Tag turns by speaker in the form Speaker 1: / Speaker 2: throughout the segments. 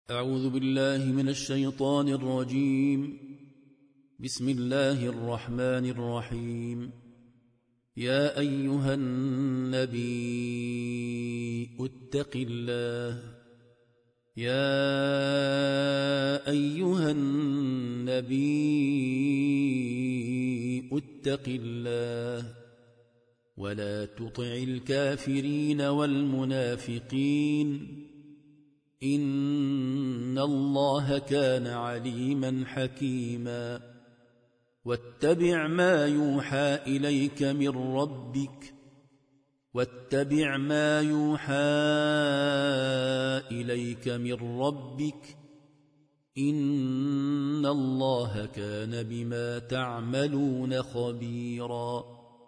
Speaker 1: أعوذ بالله من الشيطان الرجيم. بسم الله الرحمن الرحيم. يا أيها النبي اتق الله يا أيها النبي اتق الله ولا تطع الكافرين والمنافقين إن الله كان عليما حكيما. واتبع ما يوحى إليك من ربك إن الله كان بما تعملون خبيرا.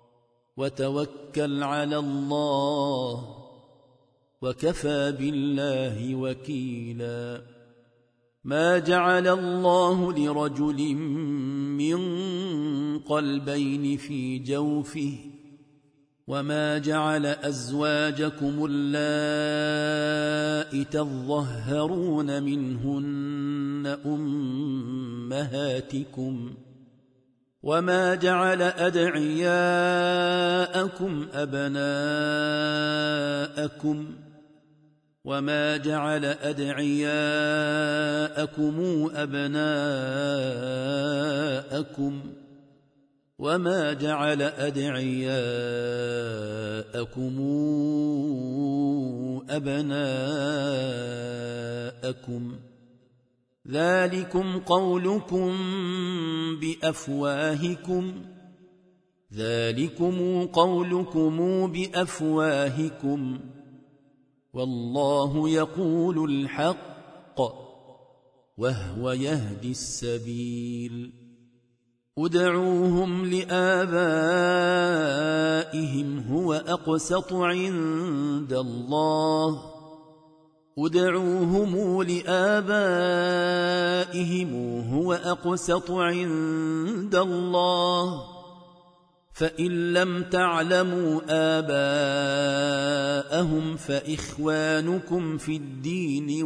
Speaker 1: وتوكل على الله وكفى بالله وكيلا. ما جعل الله لرجل من قلبين في جوفه وما جعل أزواجكم اللائي تظهرون منهن أمهاتكم وما جعل أدعياءكم أبناءكم وما جعل أدعياءكم أبناءكم وما جعل أدعياءكم أبناءكم ذلكم قولكم بأفواهكم والله يقول الحق وهو يهدي السبيل. ادعوهم لآبائهم هو أقسط عند الله فإن لم تعلموا آباءهم فإخوانكم في الدين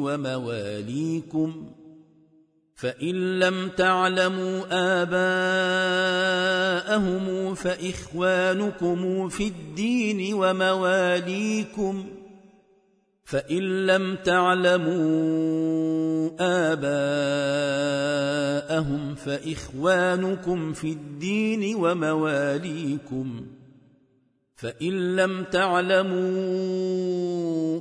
Speaker 1: ومواليكم فإن لم تعلموا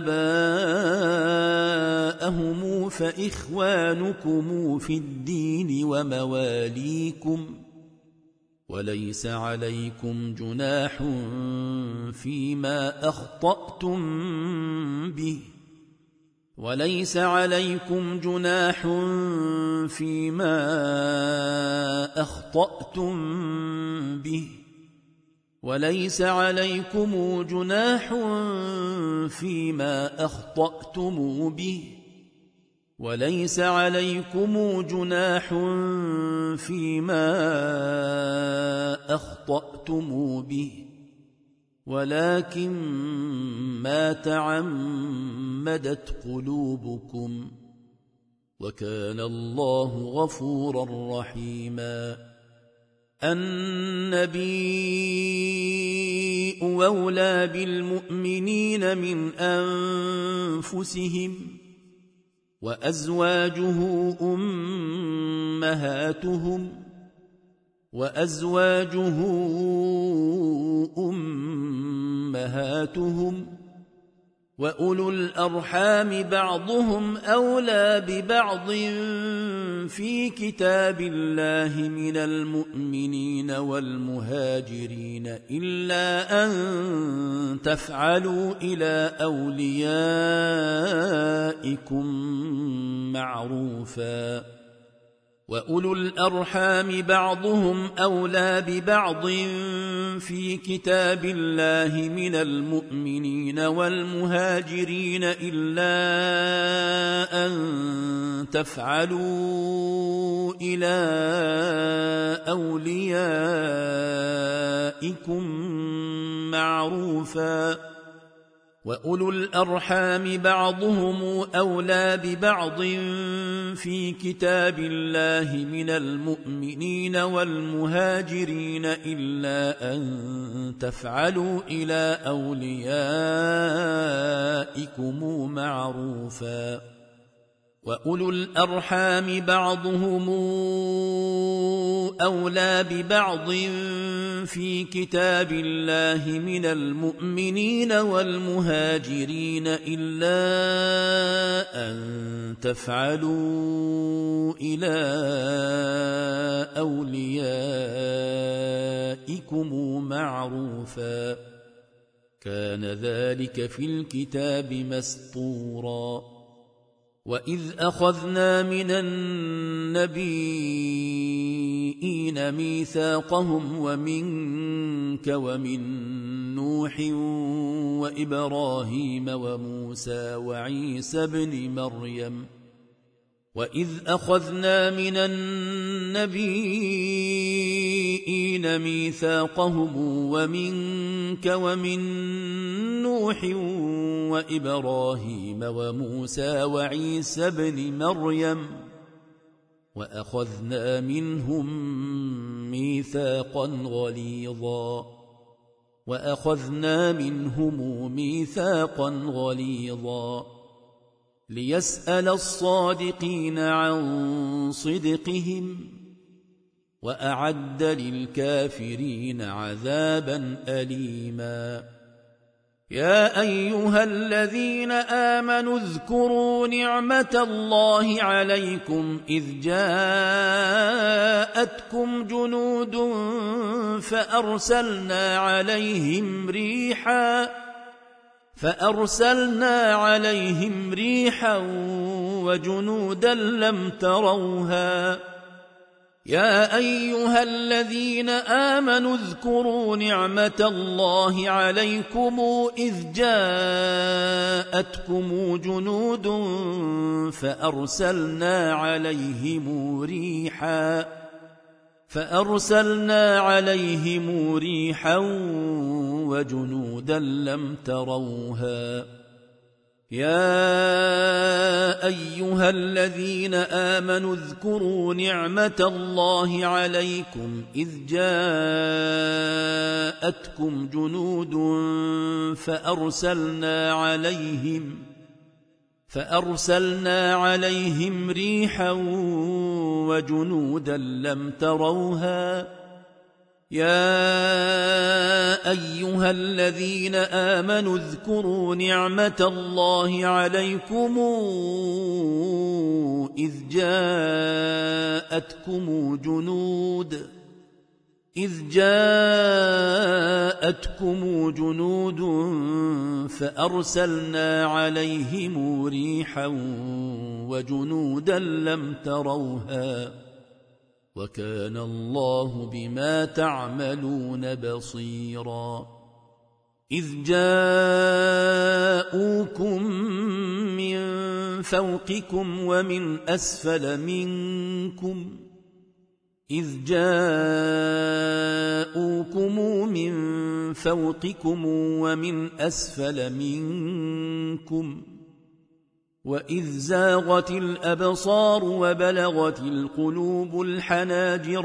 Speaker 1: آباءهم فإخوانكم في الدين ومواليكم وليس عليكم جناح فيما أخطأتم به وليس عليكم جناح فيما أخطأتم به ولكن ما تعمدت قلوبكم وكان الله غفورا رحيما. النبي أولى بالمؤمنين من أنفسهم وأزواجه أمهاتهم وأولو الأرحام بعضهم أولى ببعض في كتاب الله من المؤمنين والمهاجرين إلا أن تفعلوا إلى أوليائكم معروفا. وأولو الأرحام بعضهم أولى ببعض في كتاب الله من المؤمنين والمهاجرين إلا أن تفعلوا إلى أوليائكم معروفا وأولو الأرحام بعضهم أولى ببعض في كتاب الله من المؤمنين والمهاجرين إلا أن تفعلوا إلى أوليائكم معروفا وأولو الأرحام بعضهم أولى ببعض في كتاب الله من المؤمنين والمهاجرين إلا أن تفعلوا إلى أوليائكم معروفا كان ذلك في الكتاب مسطورا وإذ أخذنا من النبيين ميثاقهم ومنك ومن نوح وإبراهيم وموسى وعيسى بن مريم وإذ أخذنا من النبيين ميثاقهم ومنك ومن نوح وإبراهيم وموسى وعيسى بن مريم وأخذنا منهم ميثاقا غليظا ليسأل الصادقين عن صدقهم وأعد للكافرين عذابا أليما يا أيها الذين آمنوا اذكروا نعمة الله عليكم إذ جاءتكم جنود فأرسلنا عليهم ريحا وجنودا لم تروها يا أيها الذين آمنوا اذكروا نعمة الله عليكم إذ جاءتكم جنود فأرسلنا عليهم ريحا وجنودا لم تروها يا أيها الذين آمنوا اذكروا نعمة الله عليكم إذ جاءتكم جنود فأرسلنا عليهم ريحا وجنودا لم تروها يا أيها الذين آمنوا اذكروا نعمة الله عليكم إذ جاءتكم جنود فأرسلنا عليهم ريحا وجنودا لم تروها وكان الله بما تعملون بصيرا إذ جاءوكم من فوقكم ومن أسفل منكم وإذ زاغت الأبصار وبلغت القلوب الحناجر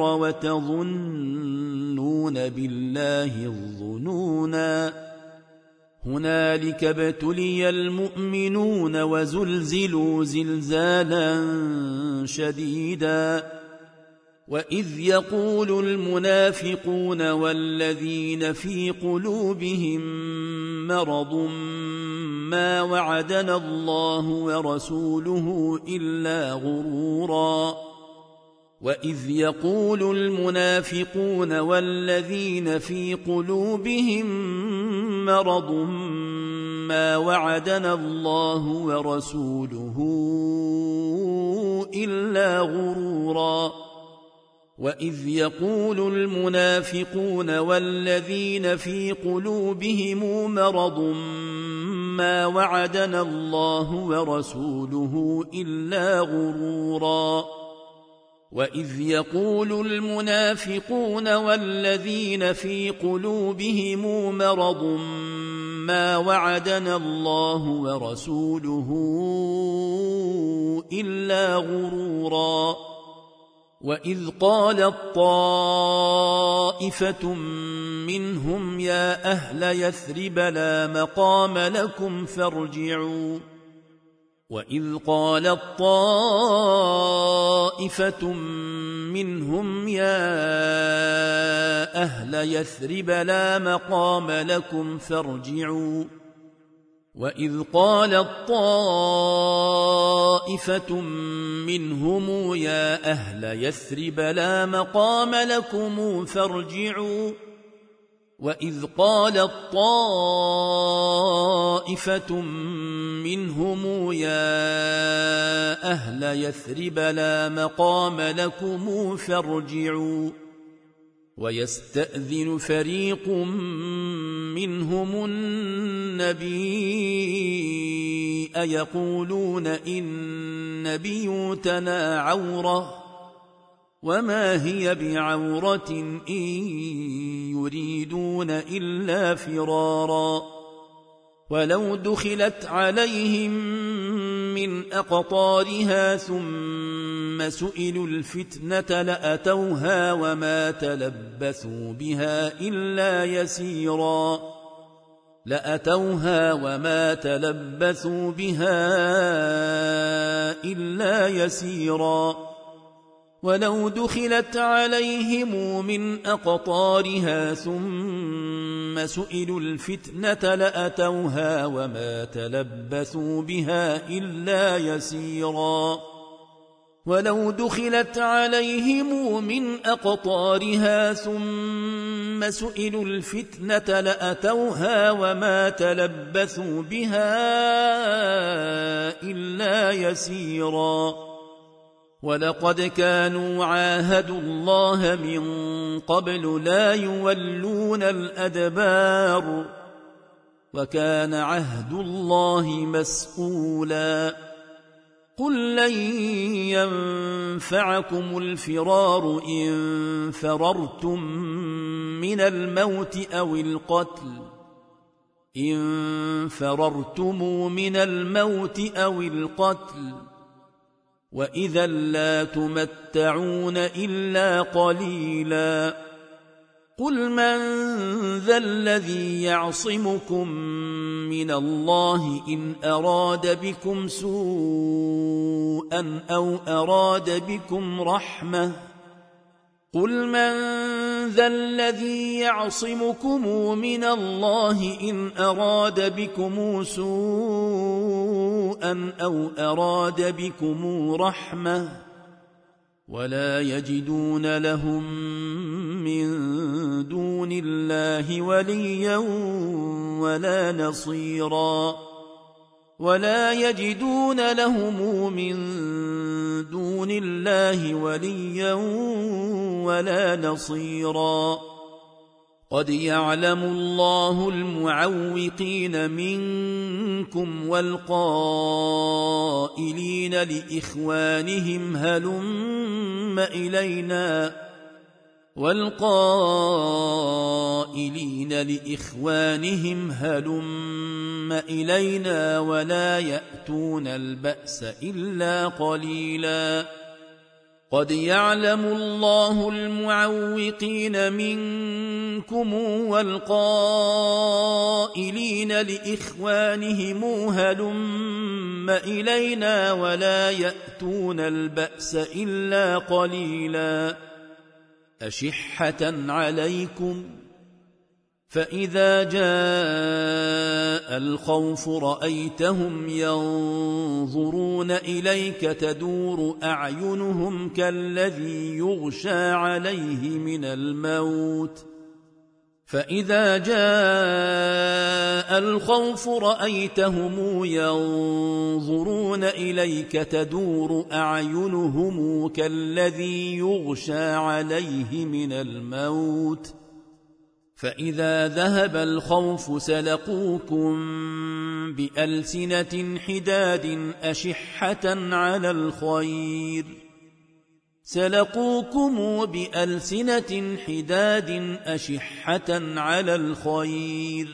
Speaker 1: وتظنون بالله الظنونا هنالك ابتلي المؤمنون وزلزلوا زلزالا شديدا وإذ يقول المنافقون والذين في قلوبهم مرض ما وعدنا الله ورسوله إلا غرورا وإذ يقول المنافقون والذين في قلوبهم مرض ما وعدنا الله ورسوله إلا غرورا وإذ يقول المنافقون والذين في قلوبهم مرض ما وعدنا الله ورسوله إلا غرورا وإذ يقول المنافقون والذين في قلوبهم مرض ما وعدنا الله ورسوله إلا غرورا وإذ قالت طائفة منهم يا أهل يثرب لا مقام لكم فارجعوا وإذ قالت طائفة منهم يا أهل يثرب لا مقام لكم فارجعوا وإذ قالت طائفة منهم يا أهل يثرب لا مقام لكم فارجعوا وإذ قالت طائفة منهم يا أهل يثرب لا مقام لكم فارجعوا ويستأذن فريق منهم النبي يقولون إن بيوتنا عورة وما هي بعورة إن يريدون إلا فرارا ولو دخلت عليهم من أقطارها ثم سئلوا الفتنة لأتوها وما تلبثوا بها إلا يسيرا ولو دخلت عليهم من أقطارها ثم سئلوا الفتنة لأتوها وما تلبثوا بها إلا يسيرا ولو دخلت عليهم من أقطارها ثم سئلوا الفتنة لأتوها وما تلبثوا بها إلا يسيرا ولقد كانوا عاهدوا الله من قبل لا يولون الأدبار وكان عهد الله مسؤولا قل لن ينفعكم الفرار إن فررتم من الموت أو القتل وإذا لا تمتعون إلا قليلا قل من ذا الذي يعصمكم من الله إن أراد بكم سوءا أو أراد بكم رحمة قل من ذا الذي يعصمكم من الله إن أراد بكم سوءا أو أراد بكم رحمة ولا يجدون لهم من دون الله وليا ولا نصيرا ولا يجدون لهم من دون الله وليا ولا نصيرا قد يعلم الله المعوقين منكم والقائلين لإخوانهم هلم إلينا ولا يأتون البأس إلا قليلا قد يعلم الله المعوقين منكم والقائلين لإخوانهم هلم إلينا ولا يأتون البأس إلا قليلا أشحة عليكم فإذا جاء الخوف رأيتهم ينظرون إليك تدور أعينهم كالذي يغشى عليه من الموت فإذا جاء الخوف رأيتهم ينظرون إليك تدور أعينهم كالذي يغشى عليه من الموت فإذا ذهب الخوف سلقوكم بألسنة حداد أشحة على الخير سلقوكم بألسنة حداد أشحة على الخير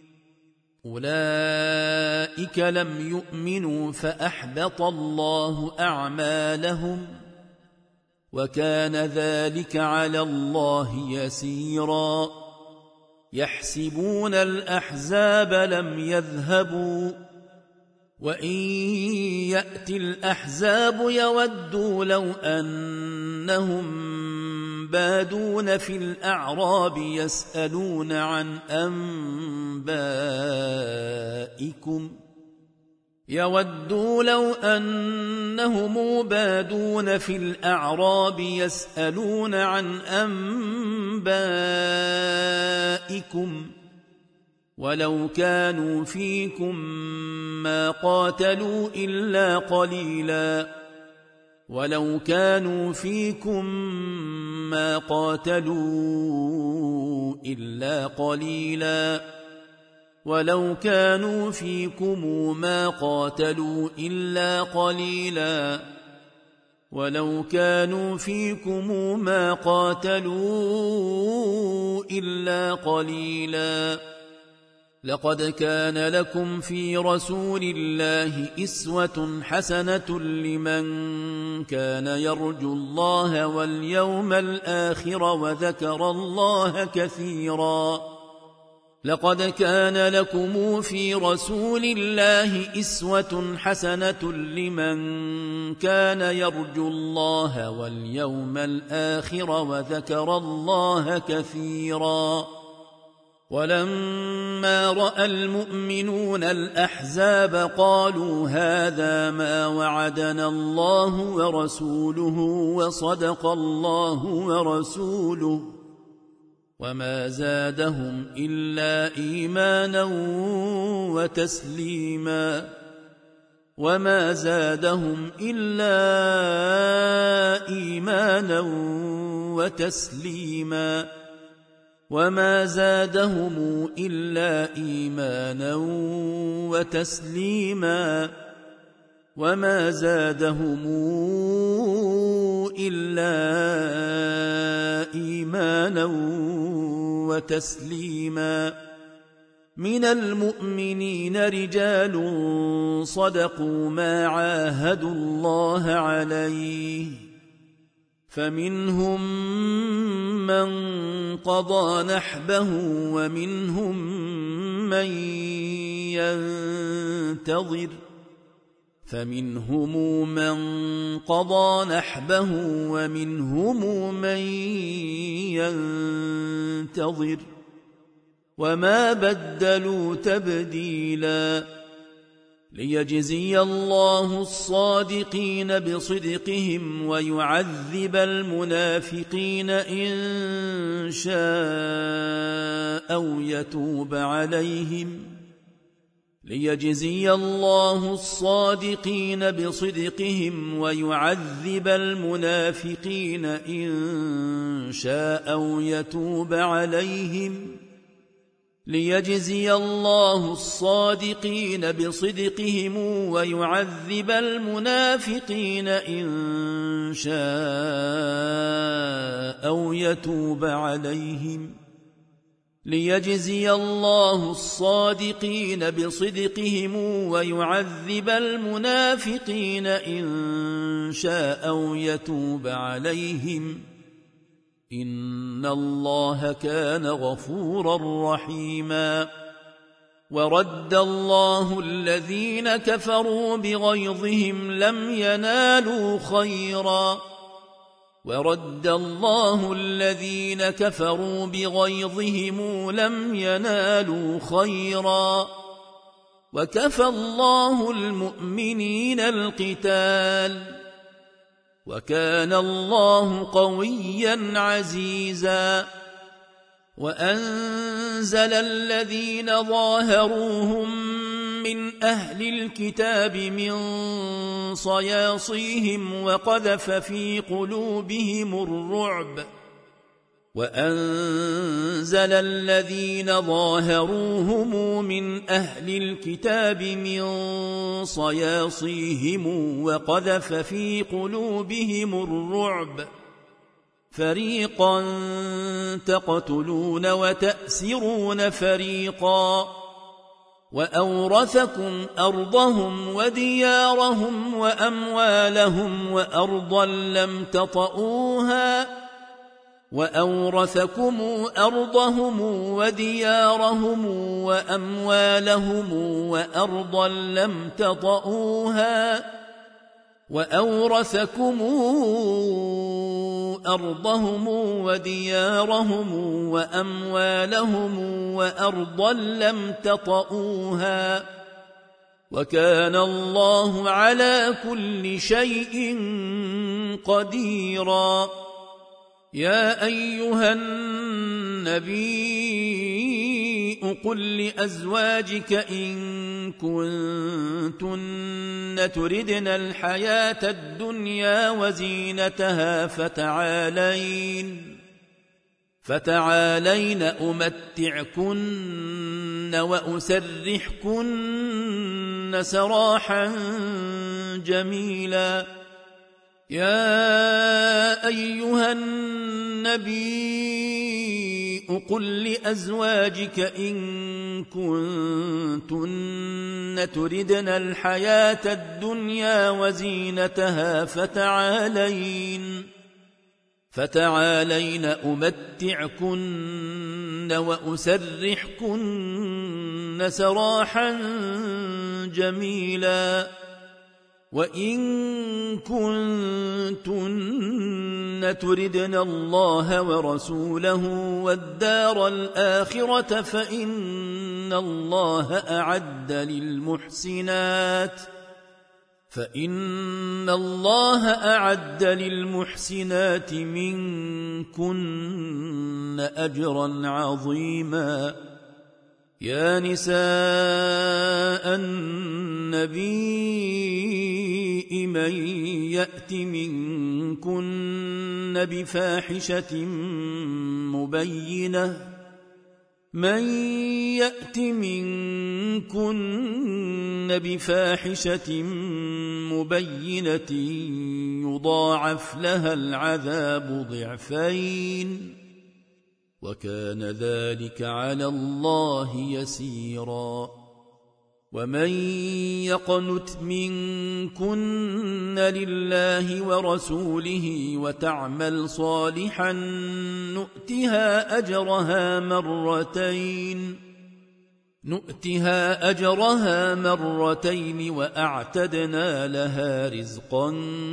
Speaker 1: أولئك لم يؤمنوا فأحبط الله أعمالهم وكان ذلك على الله يسيرا يحسبون الأحزاب لم يذهبوا وإن يأتي الأحزاب يودوا لو أنهم بادون في الأعراب يسألون عن أنبائكم يودوا لو أنهم بادون في الأعراب يسألون عن أنبائكم ولو كانوا فيكم ما قاتلوا إلا قليلا ولو كانوا فيكم ما قاتلوا إلا قليلا ولو كانوا فيكم ما قاتلوا إلا قليلا ولو كانوا فيكم ما قاتلوا إلا قليلا لقد كان لكم في رسول الله أسوة حسنة لمن كان يرجو الله واليوم الآخر وذكر الله كثيرا لقد كان لكم في رسول الله أسوة حسنة لمن كان يرجو الله واليوم الآخر وذكر الله كثيرا ولما رأى المؤمنون الأحزاب قالوا هذا ما وعدنا الله ورسوله وصدق الله ورسوله وما زادهم إلا إيمانا وتسليما وما زادهم إلا إيمانا وتسليما وما زادهم إلا إيمانا وتسليما وما زادهم إلا إيمانا وتسليما من المؤمنين رجال صدقوا ما عاهدوا الله عليه فمنهم من قضى نحبه ومنهم من ينتظر ومنهم من ينتظر وما بدلوا تبديلا ليجزي الله الصادقين بصدقهم ويعذب المنافقين إن شاء أو يتوب عليهم ليجزي الله الصادقين بصدقهم ويعذب المنافقين إن شاء أو يتوب عليهم ليجزي الله الصادقين بصدقهم ويعذب المنافقين إن شاء أو يتوب عليهم ليجزي الله الصادقين بصدقهم ويعذب المنافقين إن شاء أو يتوب عليهم إن الله كان غفورا رحيما ورد الله الذين كفروا بغيظهم لم ينالوا خيرا ورد الله الذين كفروا بغيظهم لم ينالوا خيرا وكفى الله المؤمنين القتال وكان الله قويا عزيزا وأنزل الذين ظاهروهم من أهل الكتاب من صياصيهم وقذف في قلوبهم الرعب وأنزل الذين ظاهروهم من أهل الكتاب من صياصيهم وقذف في قلوبهم الرعب فريقا تقتلون وتأسرون فريقا وأورثكم أرضهم وديارهم وأموالهم وأرضا لم تطئوها وأورثكم أرضهم وديارهم وأموالهم وأرضا لم تطئوها وأورثكم أرضهم وديارهم وأموالهم وأرضا لم تطئوها وكان الله على كل شيء قديرا. يا أيها النبي قل لأزواجك إن كنتن تردن الحياة الدنيا وزينتها فتعالين أمتعكن وأسرحكن سراحا جميلا. يا أيها النبي قل لأزواجك إن كنتن تردن الحياة الدنيا وزينتها فتعالين أمتعكن وأسرحكن سراحا جميلا. وإن كنتن تردن الله ورسوله والدار الآخرة فإن الله أعد للمحسنات منكن أجرا عظيما. يا نساء النبي من يأت منكن بفاحشة مبينة يضاعف لها العذاب ضعفين وكان ذلك على الله يسيرا. ومن يقنت منكن لله ورسوله وتعمل صالحا نؤتها أجرها مرتين وأعتدنا لها رزقا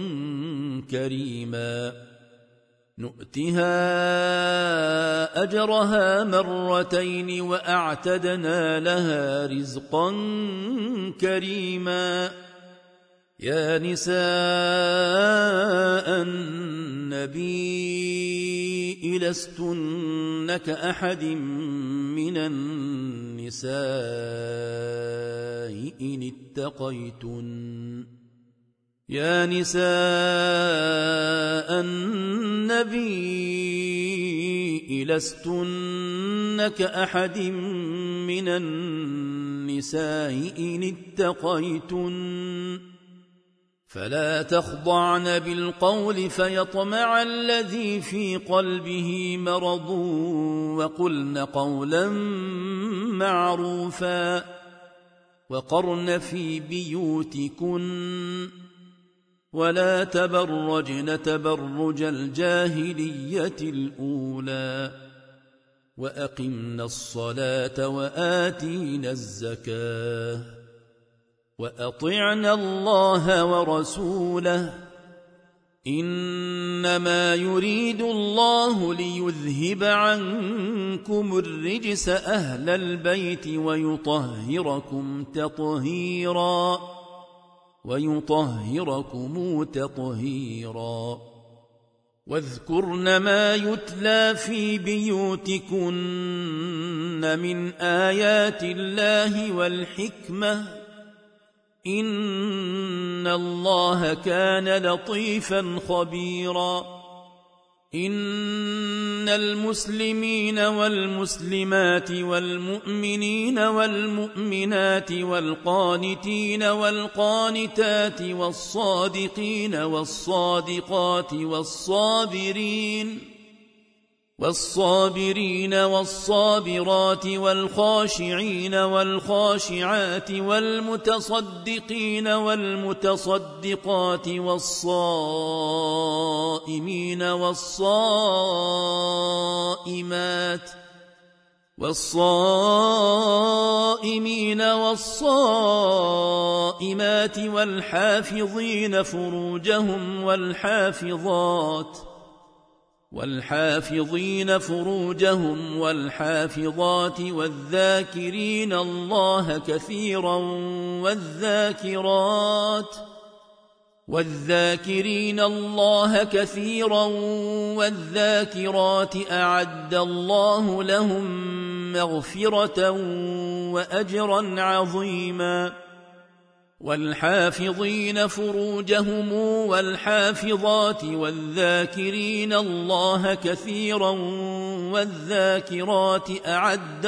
Speaker 1: كريما. يا نساء النبي لستن كأحد من النساء إن اتقيتن فلا تخضعن بالقول فيطمع الذي في قلبه مرض وقلن قولا معروفا. وقرن في بيوتكن ولا تبرجن تبرج الجاهلية الأولى وأقمنا الصلاة وآتينا الزكاة وأطعنا الله ورسوله إنما يريد الله ليذهب عنكم الرجس أهل البيت ويطهركم تطهيرا. واذكرن ما يتلى في بيوتكن من آيات الله والحكمة إن الله كان لطيفا خبيرا. إن المسلمين والمسلمات والمؤمنين والمؤمنات والقانتين والقانتات والصادقين والصادقات والصابرين والصابرات والخاشعين والخاشعات والمتصدقين والمتصدقات والصائمين والصائمات والحافظين فروجهم والحافظات والذاكرين الله كثيرا والذاكرات أعد الله لهم مغفرة وأجرا عظيما والحافظين فروجهم والحافظات والذاكرين الله كثيرا والذاكرات أعد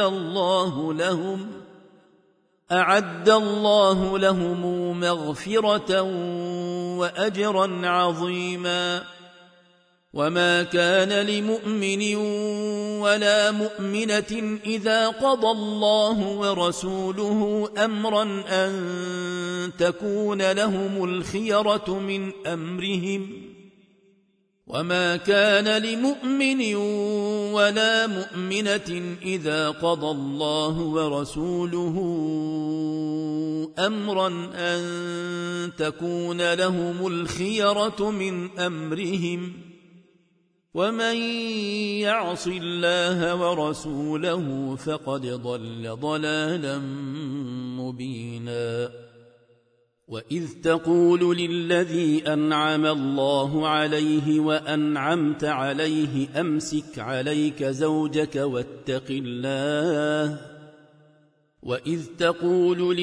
Speaker 1: الله لهم مغفرة وأجرا عظيما وما كان لمؤمن ولا مؤمنة إذا قضى الله ورسوله أمرا أن تكون لهم الخيرة من أمرهم وما كان لمؤمن ولا مؤمنة إذا قضى الله ورسوله أمرا أن تكون لهم الخيرة من أمرهم ومن يعص الله ورسوله فقد ضل ضلالا مبينا وإذ تقول للذي أنعم الله عليه وأنعمت عليه أمسك عليك زوجك واتق الله وإذ تقول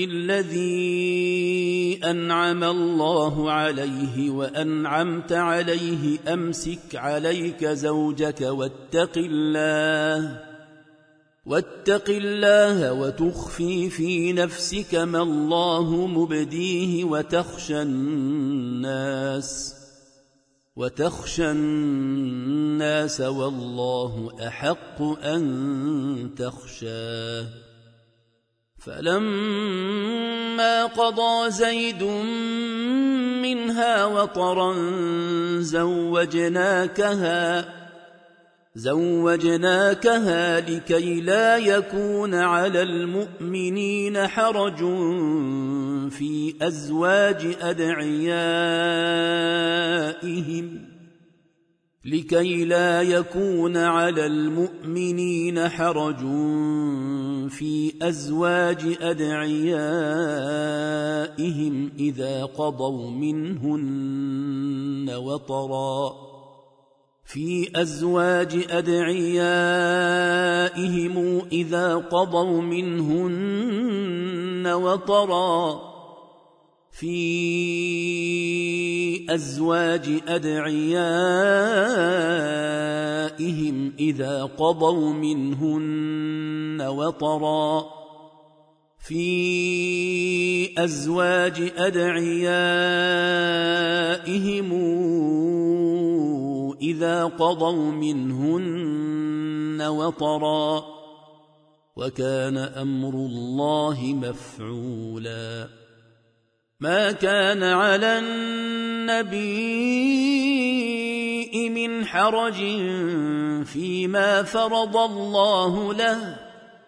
Speaker 1: للذي أنعم الله عليه وأنعمت عليه أمسك عليك زوجك واتق الله وتخفي في نفسك ما الله مبديه وتخشى الناس والله أحق أن تخشاه فلما قضى زيد منها وطرا زوجناكها لكي لا يكون على المؤمنين حرج في أزواج أدعيائهم إذا قضوا منهن وطرا في أزواج أدعيائهم إذا قضوا منهن وطرا في أزواج أدعيائهم إذا قضوا منهن وطرا وكان أمر الله مفعولا ما كان على النبي من حرج فيما فرض الله له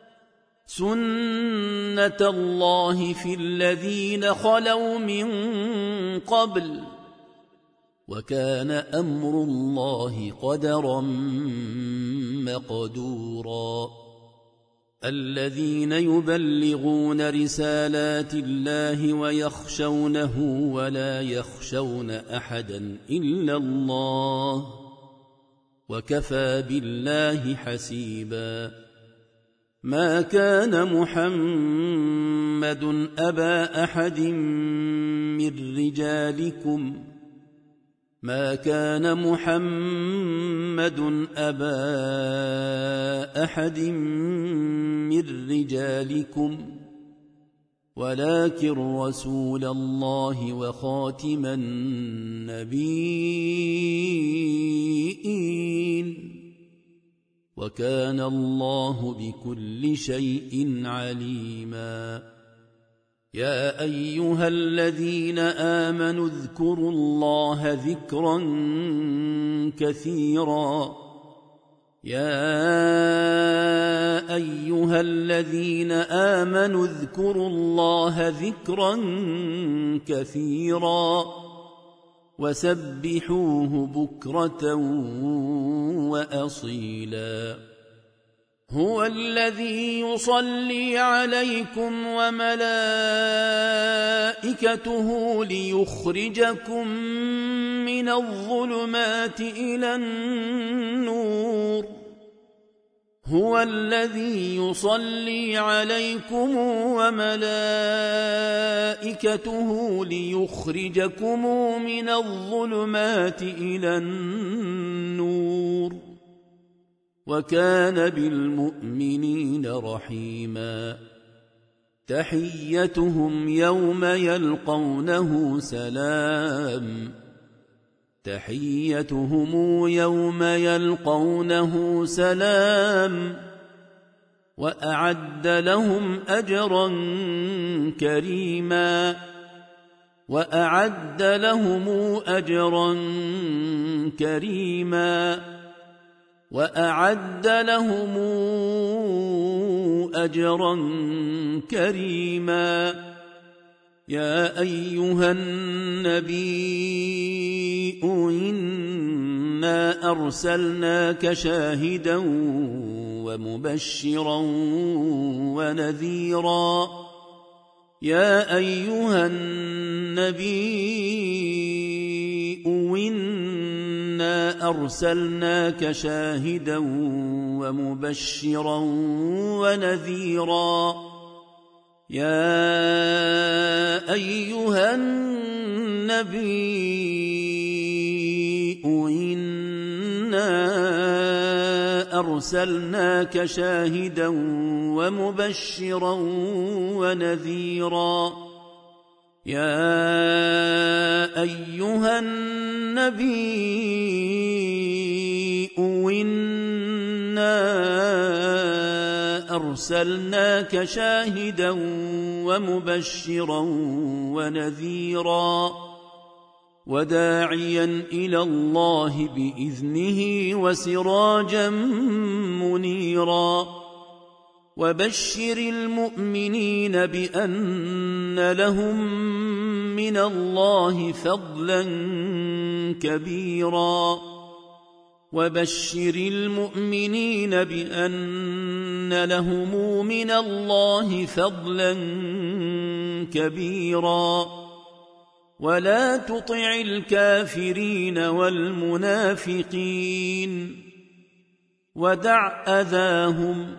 Speaker 1: سنة الله في الذين خلوا من قبل وكان أمر الله قدرا مقدورا الذين يبلغون رسالات الله ويخشونه ولا يخشون أحدا إلا الله وكفى بالله حسيبا ما كان محمد أبا أحد من رجالكم ما كان محمد أبا أحد من رجالكم ولكن رسول الله وخاتم النبيين وكان الله بكل شيء عليما. يا أيها الذين آمنوا اذكروا الله ذكرا كثيرا يا أيها الذين آمنوا اذكروا الله ذكرا كثيرا وسبحوه بكرة وأصيلا. هو الذي يصلي عليكم وملائكته ليخرجكم من الظلمات إلى النور. هو الذي يصلي عليكم وملائكته ليخرجكم من الظلمات إلى النور وكان بالمؤمنين رحيما. تحيتهم يوم يلقونه سلام. تحيتهم يوم يلقونه سلام وأعد لهم أجرا كريما. وأعد لهم أجرا كريما. وأعد لهم أجرا كريما. يا أيها النبي إنا أرسلناك شاهدا ومبشرا ونذيرا. يا أيها النبي إنا أرسلناك شاهدا ومبشرا ونذيرا. يا أيها النبي إنا أرسلناك شاهدا ومبشرا ونذيرا. يا أيها النبي إنا أرسلناك شاهدا ومبشرا ونذيرا وداعيا إلى الله بإذنه وسراجا منيرا. وبشر المؤمنين بأن لهم من الله فضلا كبيرا. وبشر المؤمنين بأن لهم من الله فضلا كبيرا. ولا تطع الكافرين والمنافقين ودع أذاهم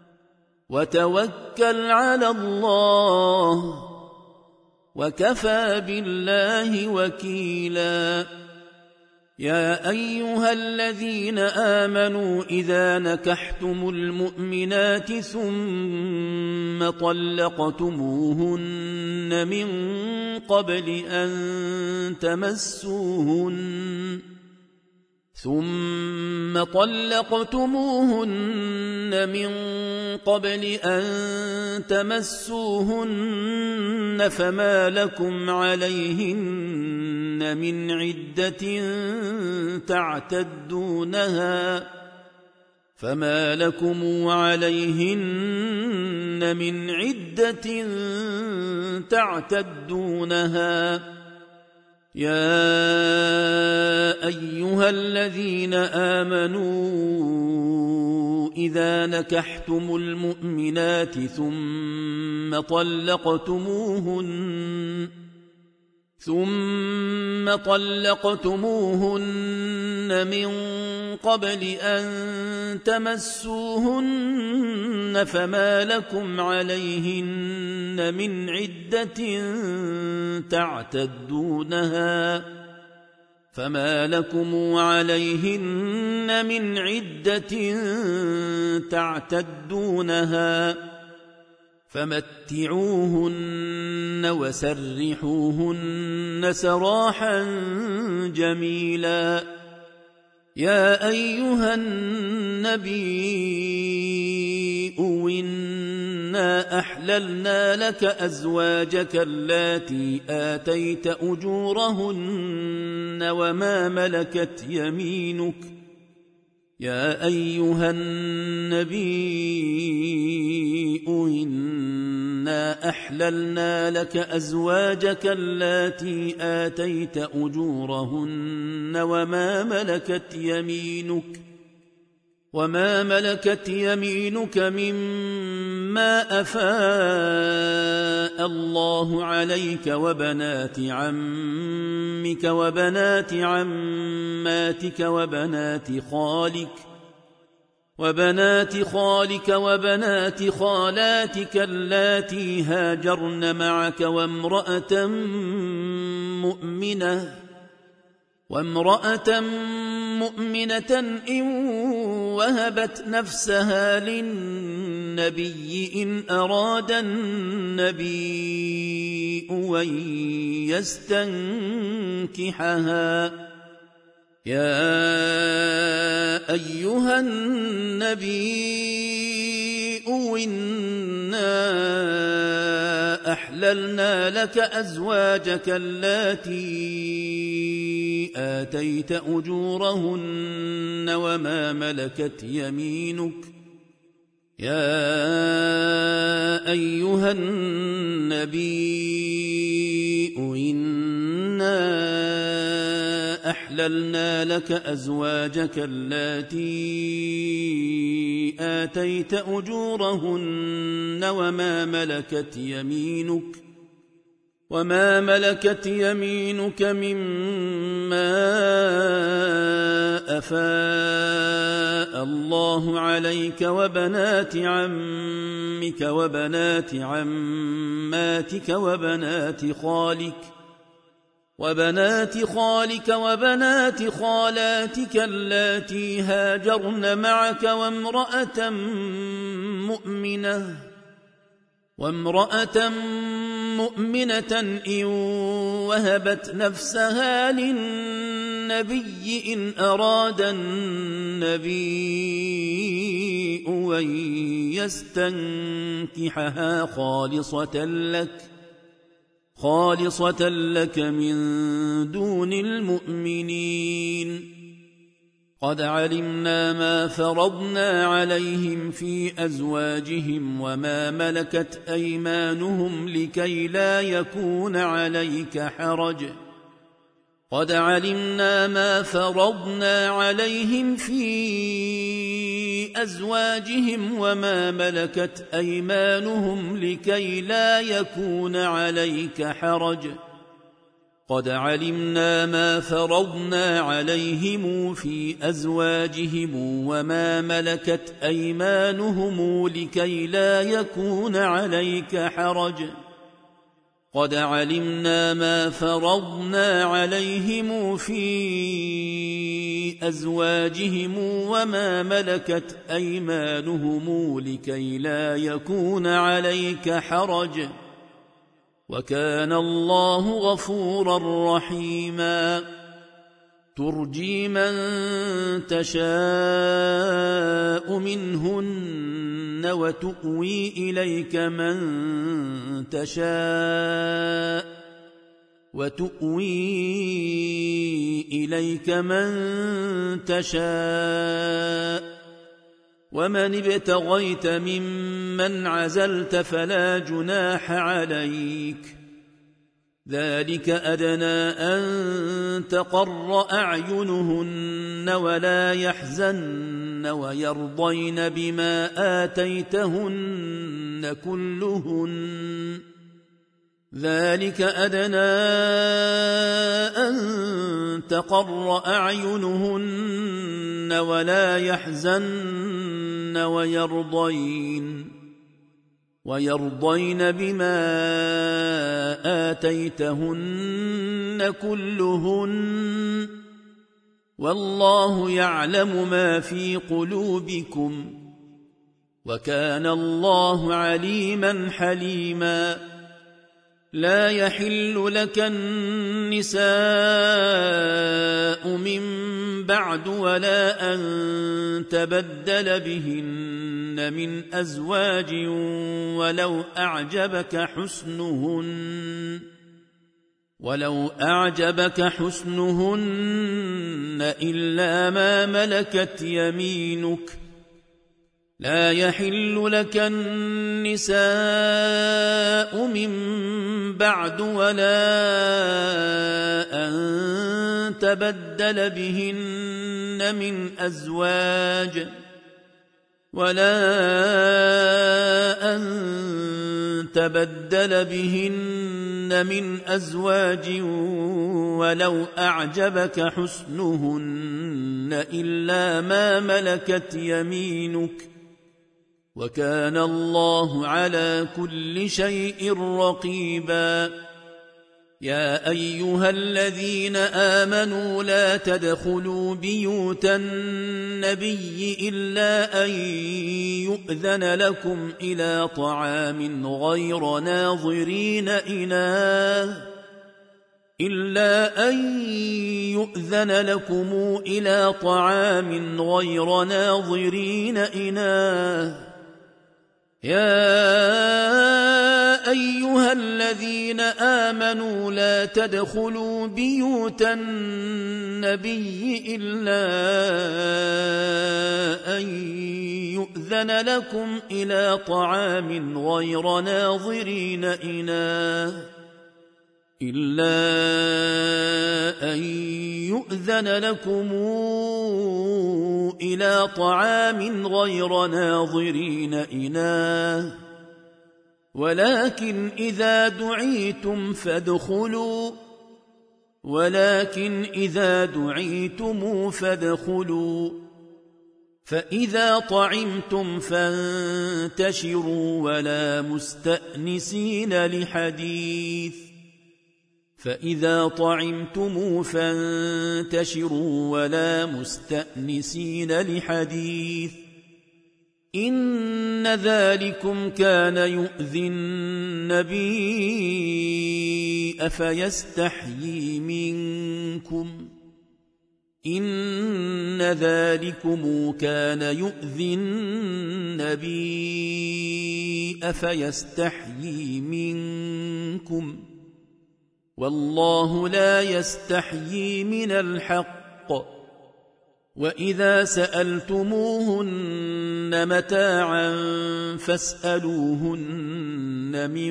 Speaker 1: وتوكل على الله وكفى بالله وكيلا. يا أيها الذين آمنوا إذا نكحتم المؤمنات ثم طلقتموهن من قبل أن تمسوهن فما لكم عليهن من عدة تعتدونها. يا أيها الذين آمنوا إذا نكحتم المؤمنات ثم طلقتموهن من قبل أن تمسوهن فما لكم عليهن من عدة تعتدونها. فما لكم عليهن من عدة تعتدونها فمتعوهن وسرحوهن سراحا جميلا يا أيها النبي إنا أحللنا لك أزواجك اللاتي آتيت أجورهن وما ملكت يمينك يا أيها النبي إنا أحللنا لك أزواجك اللاتي آتيت أجورهن وما ملكت يمينك مما أفاء الله عليك وبنات عمك وبنات عماتك وبنات خالك وبنات خالاتك اللاتي هاجرن معك وامرأة مؤمنة إن وهبت نفسها للنبي إن أراد النبي أن يستنكحها يا أيها النبي إنا أحللنا لك أزواجك اللاتي آتيت أجورهن وما ملكت يمينك يا أيها النبي إنا أحللنا لك أزواجك اللاتي آتيت أجورهن وما ملكت يمينك مما أفاء الله عليك وبنات عمك وبنات عماتك وبنات خالك وبنات خالاتك اللاتي هاجرن معك وامرأة مؤمنة إن وهبت نفسها للنبي إن أراد النبي أن يستنكحها خالصة لك من دون المؤمنين قد علمنا ما فرضنا عليهم في أزواجهم وما ملكت أيمانهم لكي لا يكون عليك حرج قد علمنا ما فرضنا عليهم في أزواجهم وما ملكت أيمانهم لكي لا يكون عليك حرج قد علمنا ما فرضنا عليهم في أزواجهم وما ملكت أيمانهم لكي لا يكون عليك حرج قد علمنا ما فرضنا عليهم في أزواجهم وما ملكت أيمانهم لكي لا يكون عليك حرج وكان الله غفورا رحيما ترجي من تشاء منهن وتؤوي إليك من تشاء ومن ابتغيت ممن عزلت فلا جناح عليك ذلك أدنى أن تقر أعينهن ولا يحزن ويرضين بما آتيتهن كلهن ذلك أدنى أن تقر أعينهن ولا يحزن ويرضين بما آتيتهن كلهن والله يعلم ما في قلوبكم وكان الله عليما حليما لا يحل لك النساء من بعد ولا أن تبدل بهن من أزواج ولو أعجبك حسنهن إلا ما ملكت يمينك لا يحل لك النساء من بعد ولا أن تبدل بهن من أزواج ولو أعجبك حسنهن إلا ما ملكت يمينك وكان الله على كل شيء رقيبا يا أيها الذين آمنوا لا تدخلوا بيوت النبي إلا أن يؤذن لكم إلى طعام غير ناظرين إناه يا أيها الذين آمنوا لا تدخلوا بيوت النبي إلا أن يؤذن لكم إلى طعام غير ناظرين إناه ولكن إذا دعيتم فادخلوا فإذا طعمتم فانتشروا ولا مستأنسين لحديث إن ذلكم كان يؤذي النبي أفيستحيي منكم والله لا يستحيي من الحق وإذا سألتموهن متاعا فاسألوهن من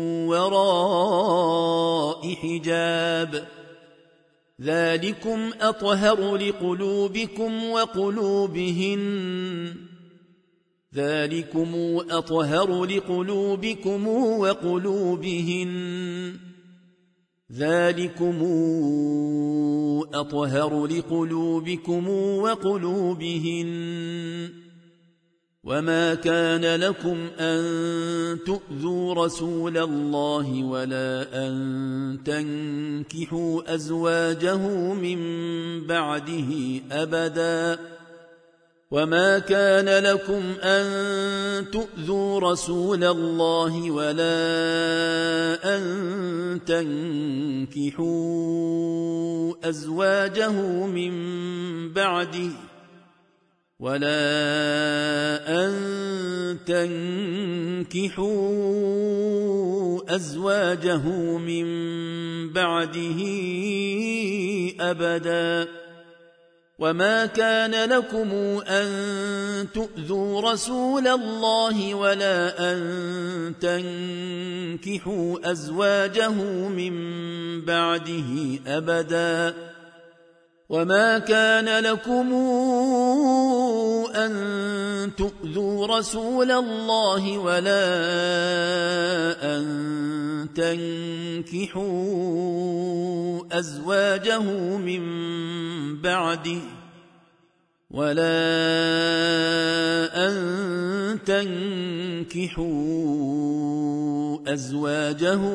Speaker 1: وراء حجاب ذلكم أطهر لقلوبكم وقلوبهن وما كان لكم أن تؤذوا رسول الله ولا أن تنكحوا أزواجه من بعده أبدا وما كان لكم أن تؤذوا رسول الله ولا أن تنكحوا أزواجه من بعده أبدا وما كان لكم أن تؤذوا رسول الله ولا أن تنكحوا أزواجه من بعده أبدا وما كان لكم أن تؤذوا رسول الله ولا أن تنكحوا أزواجه من بعده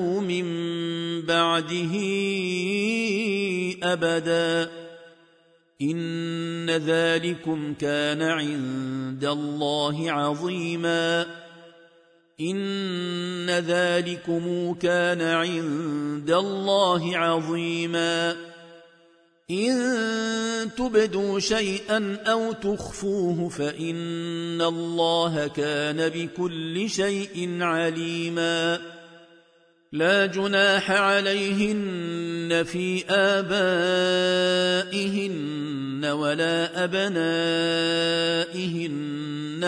Speaker 1: أبدا إن ذلكم كان عند الله عظيما إن ذلكم كان عند الله عظيما إن تبدوا شيئا أو تخفوه فإن الله كان بكل شيء عليما لا جناح عليهن في آبائهن ولا أبنائهن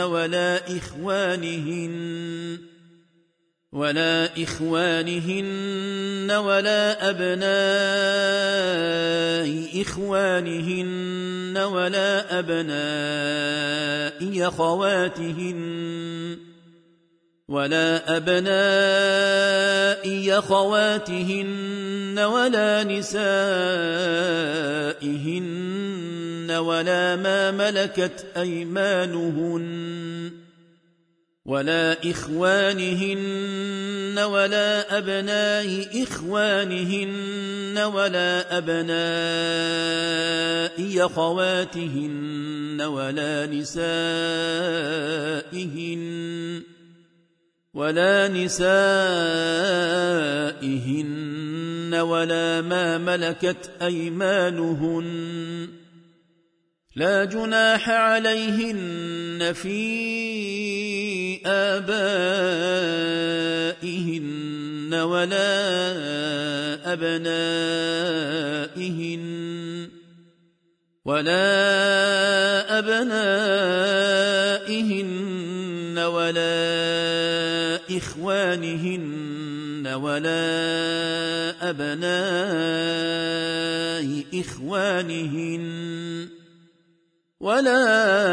Speaker 1: ولا إخوانهن ولا أبناء إخوانهن ولا أبناء أخواتهن ولا نسائهن ولا ما ملكت أيمانهن ولا إخوانهن ولا أبناء إخوانهن ولا أبناء أخواتهن ولا نسائهن ولا ما ملكت أيمانهن لا جناح عليهن في آبائهن ولا أبنائهن ولا إخوانهن ولا أبناء إخوانهن ولا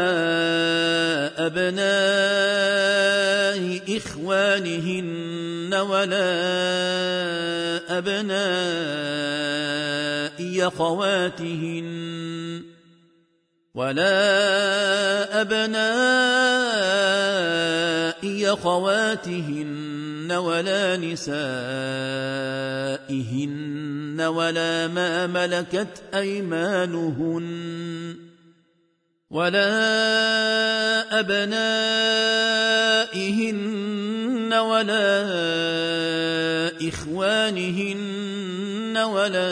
Speaker 1: أبناء إخوانهن ولا أبناء أخواتهن ولا ولا نسائهن ولا ما ملكت أيمانهن ولا أبنائهن ولا إخوانهن ولا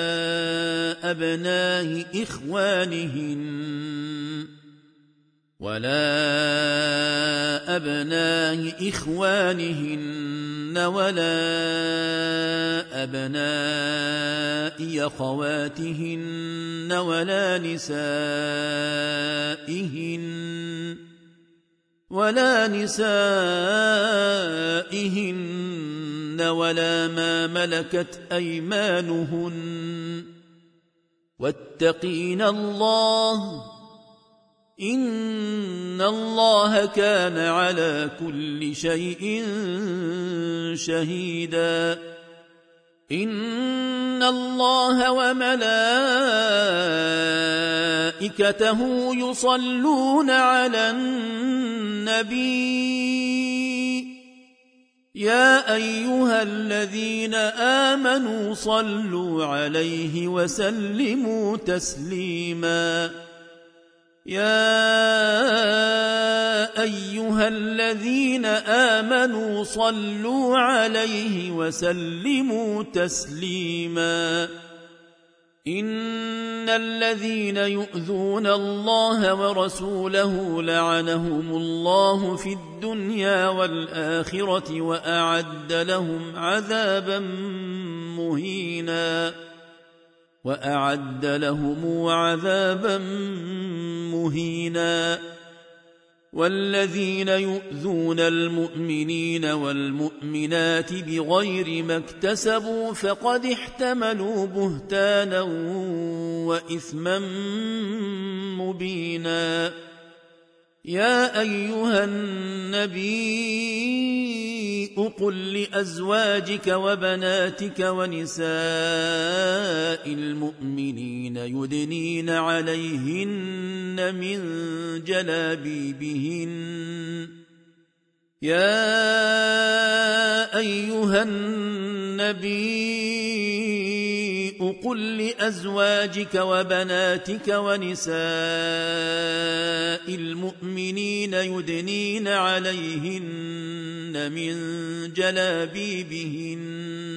Speaker 1: أبناء إخوانهن ولا أبناء أخواتهن ولا نسائهن ولا ما ملكت أيمانهن واتقين الله إن الله كان على كل شيء شهيدا إن الله وملائكته يصلون على النبي يا أيها الذين آمنوا صلوا عليه وسلموا تسليما يا أيها الذين آمنوا صلوا عليه وسلموا تسليما إن الذين يؤذون الله ورسوله لعنهم الله في الدنيا والآخرة وأعد لهم عذابا مهينا والذين يؤذون المؤمنين والمؤمنات بغير ما اكتسبوا فقد احتملوا بهتانا وإثما مبينا يا أيها النبي قل لأزواجك وبناتك ونساء المؤمنين يدنين عليهن من جلابيبهن يا أيها النبي قل لأزواجك وبناتك ونساء المؤمنين يدنين عليهن من جلابيبهن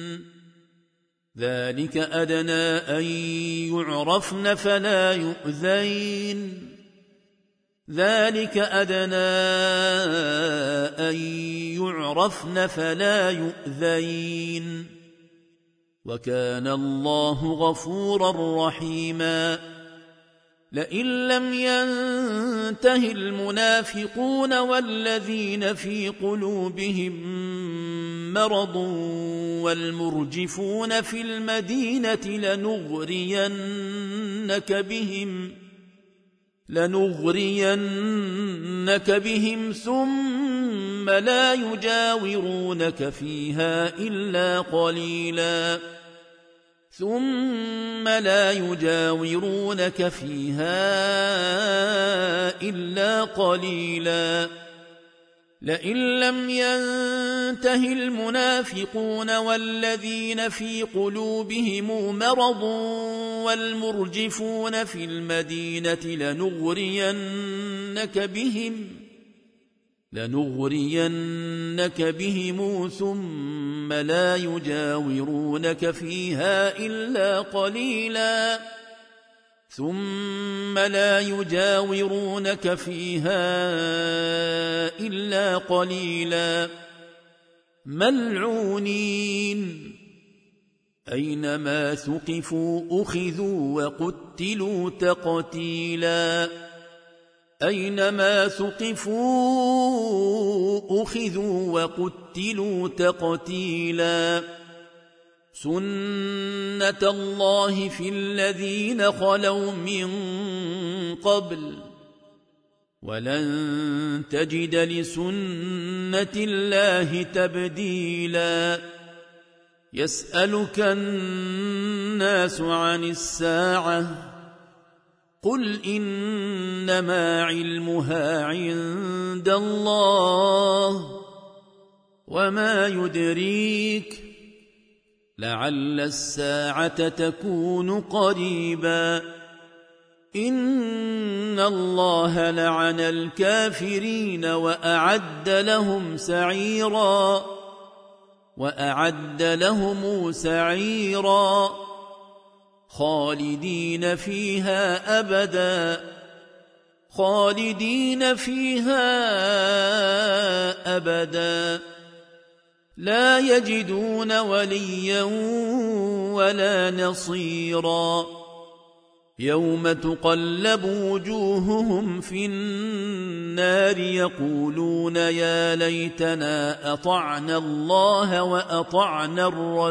Speaker 1: ذلك أدنى أن يعرفن فلا يؤذين وكان الله غفورا رحيما لئن لم ينته المنافقون والذين في قلوبهم مرض والمرجفون في المدينة لنغرينك بهم ثم لا يجاورونك فيها إلا قليلا لئن لم ينته المنافقون والذين في قلوبهم مرض والمرجفون في المدينة لنغرينك بهم ثم لا يجاورونك فيها إلا قليلا ملعونين أينما ثقفوا أخذوا وقتلوا تقتيلا سنة الله في الذين خلوا من قبل ولن تجد لسنة الله تبديلا يسألك الناس عن الساعة قل إنما علمها عند الله وما يدريك لعل الساعة تكون قريبا إن الله لعن الكافرين وأعد لهم سعيرا خالدين فيها أبدا لا يجدون وليا ولا نصيرا يوم تقلب وجوههم في النار يقولون يا ليتنا أطعنا الله وأطعنا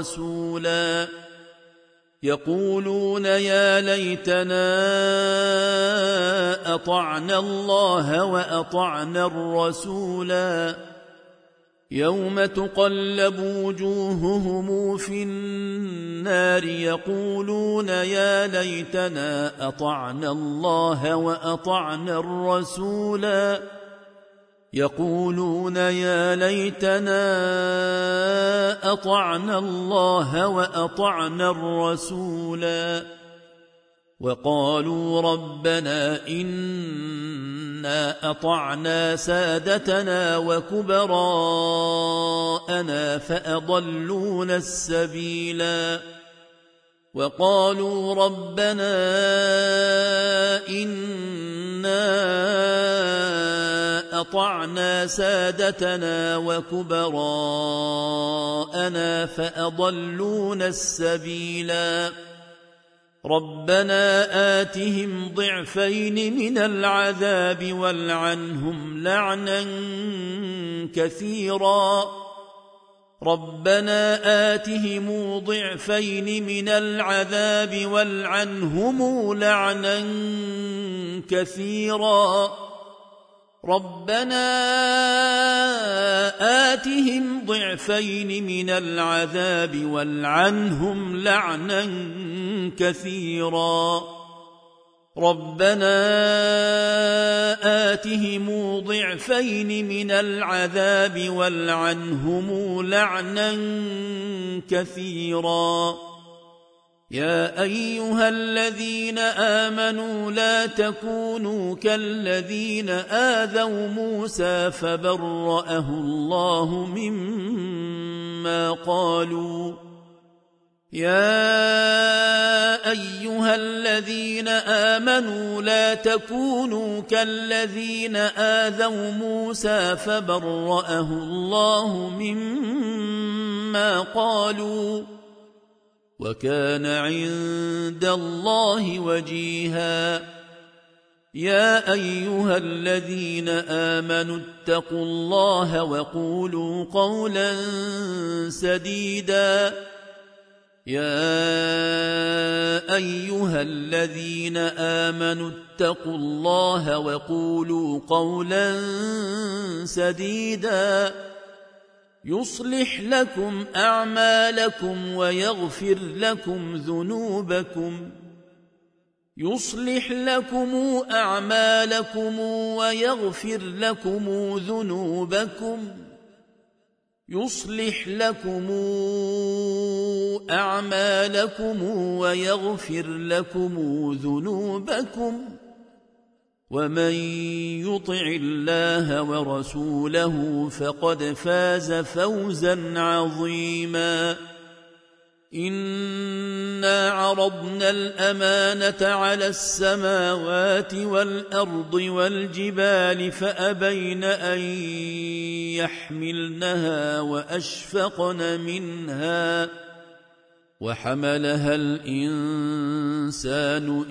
Speaker 1: الرسولا يوم تقلب وجوههم في النار يقولون يا ليتنا أطعنا الله وأطعنا الرسولا وقالوا ربنا إنا أطعنا سادتنا وكبراءنا فأضلونا السبيلا وقالوا ربنا إنا أطعنا سادتنا وكبراءنا فأضلونا السبيلا ربنا آتهم ضعفين من العذاب والعنهم لعنا كثيرا ربنا آتهم ضعفين من العذاب والعنهم لعنا كثيرا ربنا آتهم ضعفين من العذاب والعنهم لعنا كثيرا ربنا آتهم ضعفين من العذاب والعنهم لعنا كثيرا يا أيها الذين آمنوا لا تكونوا كالذين آذوا موسى فبرأه الله مما قالوا يا أيها الذين آمنوا لا تكونوا كالذين آذوا موسى فبرأه الله مما قالوا وكان عند الله وجيها يا أيها الذين آمنوا اتقوا الله وقولوا قولا سديدا يا أيها الذين آمنوا اتقوا الله وقولوا قولا سديدا يصلح لكم أعمالكم ويغفر لكم ذنوبكم يصلح لكم أعمالكم ويغفر لكم ذنوبكم يصلح لكم أعمالكم ويغفر لكم ذنوبكم ومن يطع الله ورسوله فقد فاز فوزا عظيما إنا عرضنا الأمانة على السماوات والأرض والجبال فأبين أن يحملنها وأشفقن منها وحملها الإنسان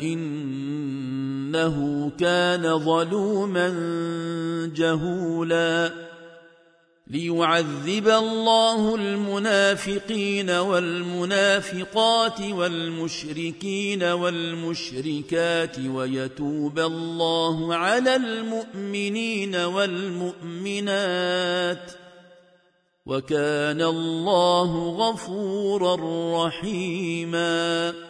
Speaker 1: إنه كان ظلوما جهولا ليعذب الله المنافقين والمنافقات والمشركين والمشركات ويتوب الله على المؤمنين والمؤمنات وكان الله غفورا رحيما